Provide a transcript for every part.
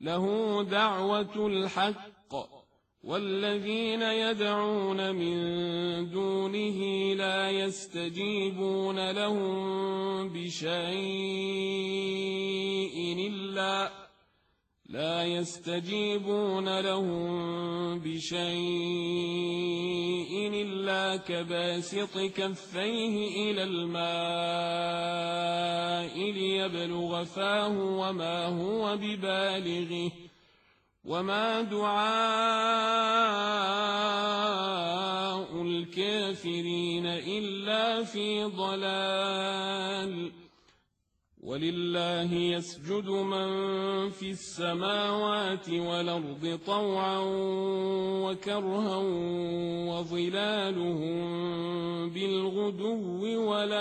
له دعوة الحق والذين يدعون من دونه لا يستجيبون لهم بشيء إلا كباسط كفيه إلى الماء ليبلغ فاه وما هو ببالغه وما دعاء الكافرين إلا في ضلال ولله يسجد من في السماوات والأرض طوعا وكرها وظلالهم بالغدو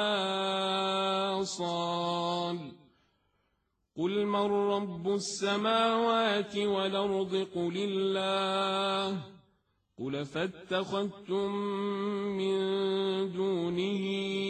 والآصال قل من رب السماوات والأرض قل الله قل فاتخذتم من دونه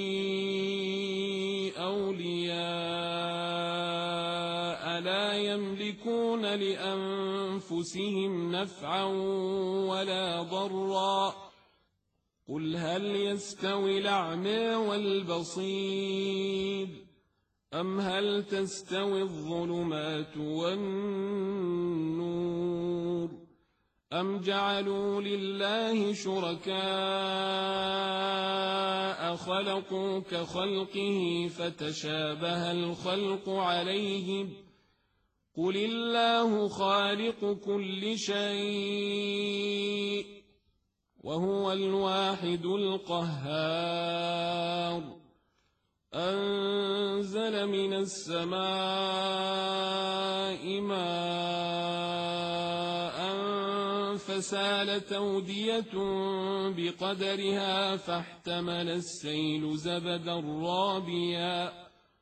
أولياء لا يملكون لأنفسهم نفعا ولا ضرا قل هل يستوي الأعمى والبصير أم هل تستوي الظلمات والنور أم جعلوا لله شركاء خلقوا كخلقه فتشابه الخلق عليهم قل الله خالق كل شيء وهو الواحد القهار أنزل من السماء ماء فسالت أودية بقدرها فاحتمل السيل زبدا رابيا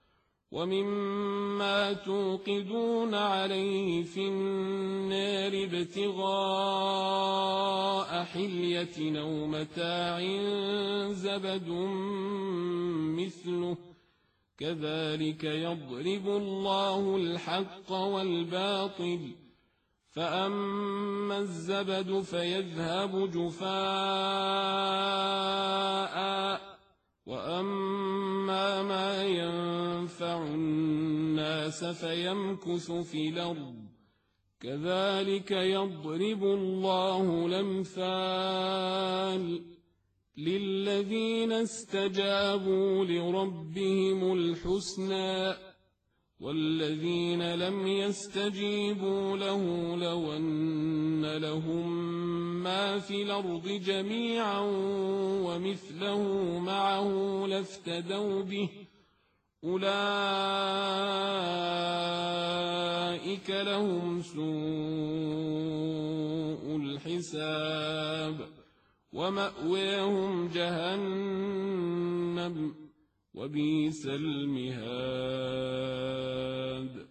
ومما توقدون عليه في النار ابتغاء حلية أو متاع زبد مثله كذلك يضرب الله الحق والباطل فأما الزبد فيذهب جفاء وأما ما ينفع الناس فيمكث في الأرض كذلك يضرب الله الأمثال للذين استجابوا لربهم الحسنى والذين لم يستجيبوا له لو أن لهم ما في الأرض جميعا ومثله معه لافتدوا به أولئك لهم سوء الحساب ومأواهم جهنم وبئس المهاد